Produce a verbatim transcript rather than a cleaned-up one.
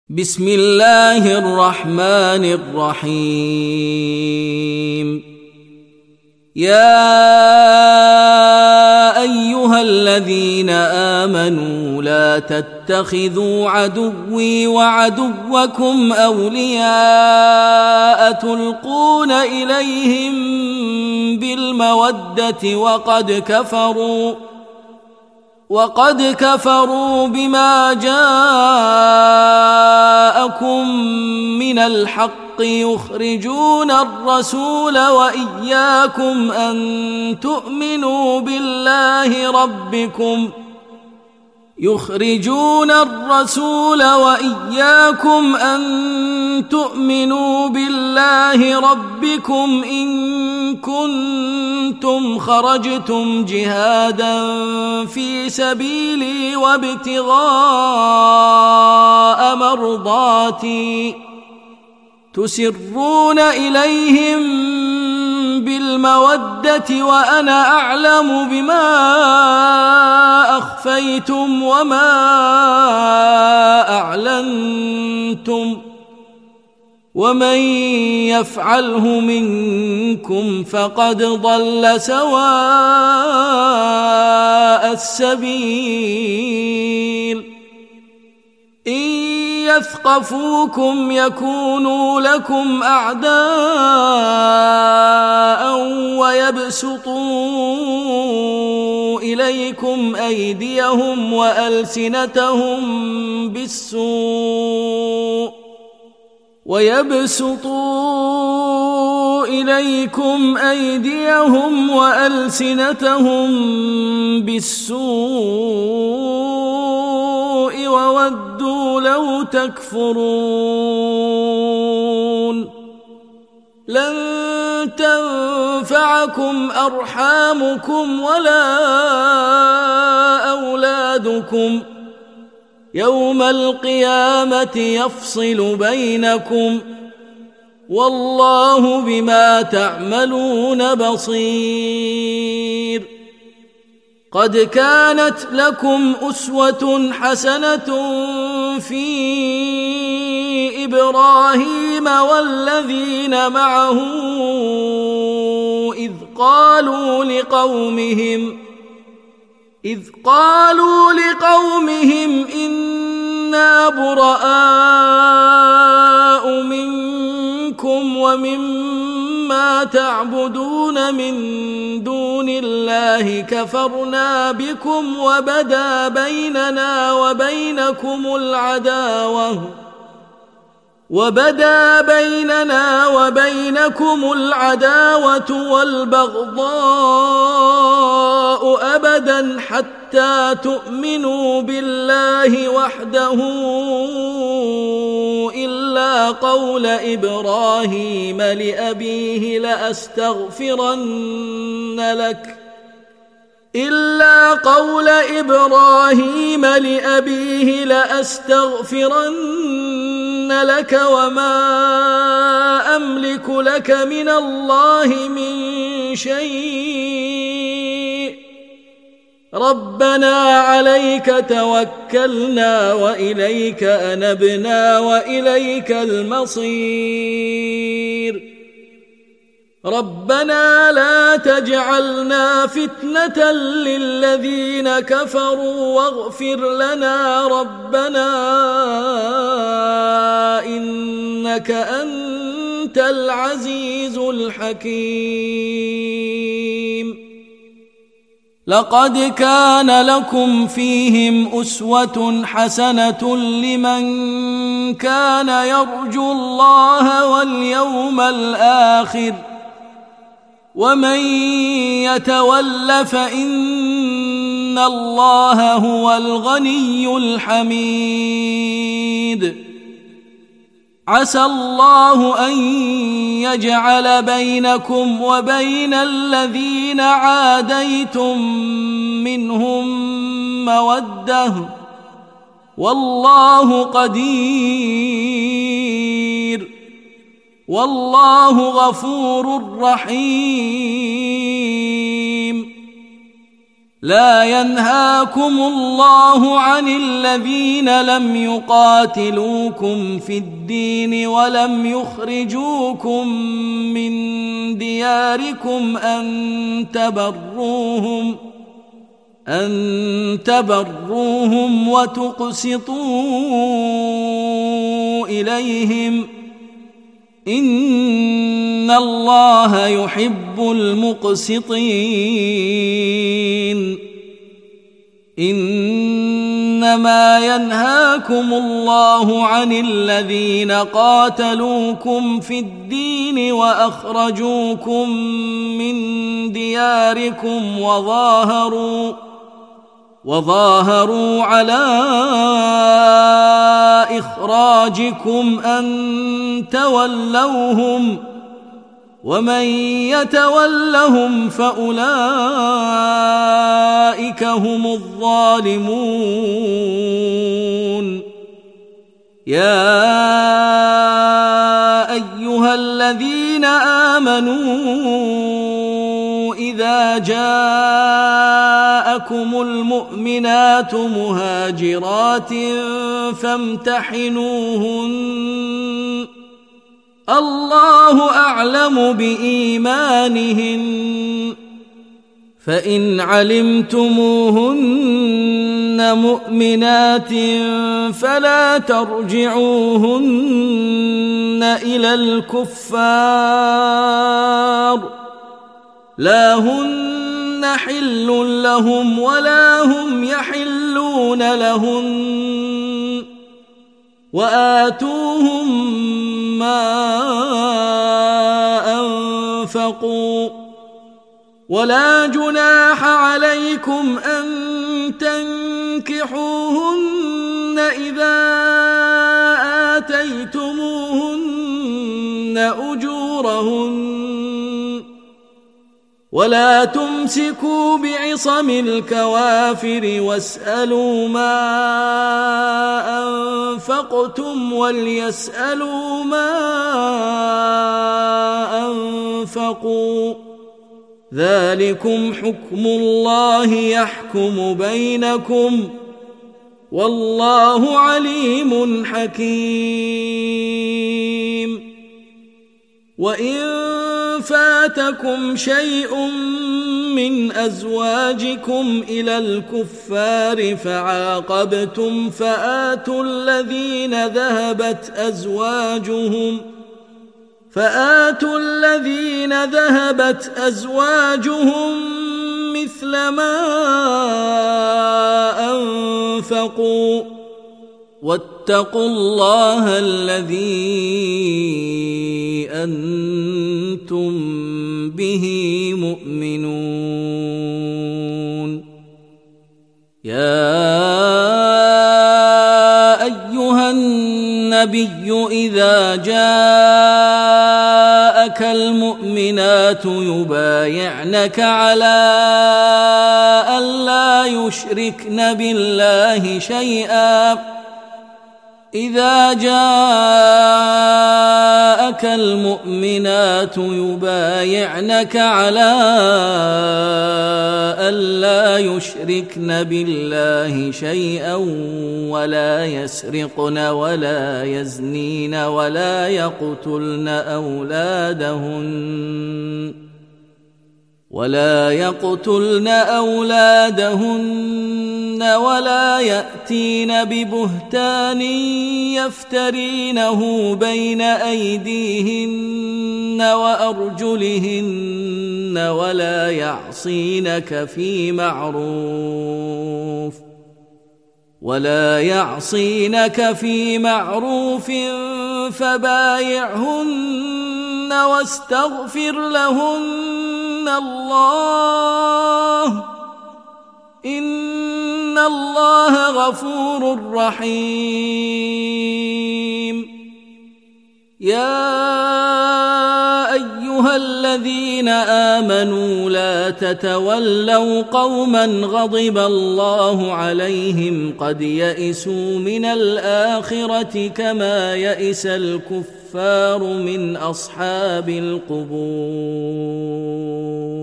بسم الله الرحمن الرحيم. يا أيها الذين آمنوا لا تتخذوا عدوي وعدوكم أولياء تلقون إليهم بالمودة وقد كفروا وقد كفروا بما جاءكم من الحق يخرجون الرسول وإياكم أن تؤمنوا بالله ربكم يخرجون الرسول وإياكم أن تؤمنوا بالله ربكم إن كنتم خرجتم جهادا في سبيلي وابتغاء مرضاتي تسرون إليهم بالمودة وأنا أعلم بما أخفيتم وما أعلنتم ومن يفعله منكم فقد ضل سواء السبيل. إن يثقفوكم يكونوا لكم أعداء ويبسطوا إليكم أيديهم وألسنتهم بالسوء ويبسطوا إليكم أيديهم وألسنتهم بالسوء وودوا لو تكفرون. لن تنفعكم أرحامكم ولا أولادكم يوم القيامة يفصل بينكم والله بما تعملون بصير. قد كانت لكم أسوة حسنة في إبراهيم والذين معه إذ قالوا لقومهم إذ قالوا لقومهم إنا براء منكم ومما تعبدون من دون الله كفرنا بكم وبدا بيننا وبينكم العداوة وبدا بيننا وبينكم العداوة والبغضاء أبدا حتى تؤمنوا بالله وحده إلا قول إبراهيم لأبيه لأستغفرن لك إلا قول إبراهيم لأبيه لأستغفرن لك وما أملك لك من الله من شيء ربنا عليك توكلنا وإليك أنبنا وإليك المصير. ربنا لا تجعلنا فتنة للذين كفروا واغفر لنا ربنا إنك أنت العزيز الحكيم. لقد كان لكم فيهم أسوة حسنة لمن كان يرجو الله واليوم الآخر ومن يتول فإن الله هو الغني الحميد. عسى الله أن يجعل بينكم وبين الذين عاديتم منهم مودة والله قدير والله غفور رحيم. لا ينهاكم الله عن الذين لم يقاتلوكم في الدين ولم يخرجوكم من دياركم أن تبروهم أن تبروهم وتقسطوا إليهم إن الله يحب المقسطين إنما ينهاكم الله عن الذين قاتلوكم في الدين وأخرجوكم من دياركم وظاهروا وظاهروا على إخراجكم أن تولوهم ومن يتولهم فأولئك هم الظالمون يا أيها الذين آمنوا إذا جاءكم المؤمنات مهاجرات فامتحنوهن الله أعلم بإيمانهن فإن علمتموهن مؤمنات فلا ترجعوهن إلى الكفار لا هن حل لهم ولا هم يحلون لهن وآتوهم ما أنفقوا ولا جناح عليكم أن تنكحوهن إذا آتيتموهن أجورهن ولا تمسكوا بعصم الكوافر واسألوا ما أنفقتم وليسألوا ما أنفقوا ذلكم حكم الله يحكم بينكم والله عليم حكيم وإن فاتكم شيء من أزواجكم إلى الكفار فعاقبتم فآتوا الذين ذهبت أزواجهم فآتوا الذين ذهبت أزواجهم مثل ما أنفقوا واتقوا الله الذي أنتم به مؤمنون يا أيها النبي إذا جاءك المؤمنات يبايعنك على ألا يشركن بالله شيئا إذا جاءك المؤمنات يبايعنك على ألا يشركن بالله شيئا ولا يسرقن ولا يزنين ولا يقتلن أولادهن ولا يقتلن أولادهن ولا يأتين ببهتان يفترينه بين أيديهن وأرجلهن ولا يعصينك في معروف ولا يعصينك في معروف فبايعهن واستغفر لهن الله إن الله غفور رحيم يا أيها الذين آمنوا لا تتولوا قوما غضب الله عليهم قد يئسوا من الآخرة كما يئس الكفار من أصحاب القبور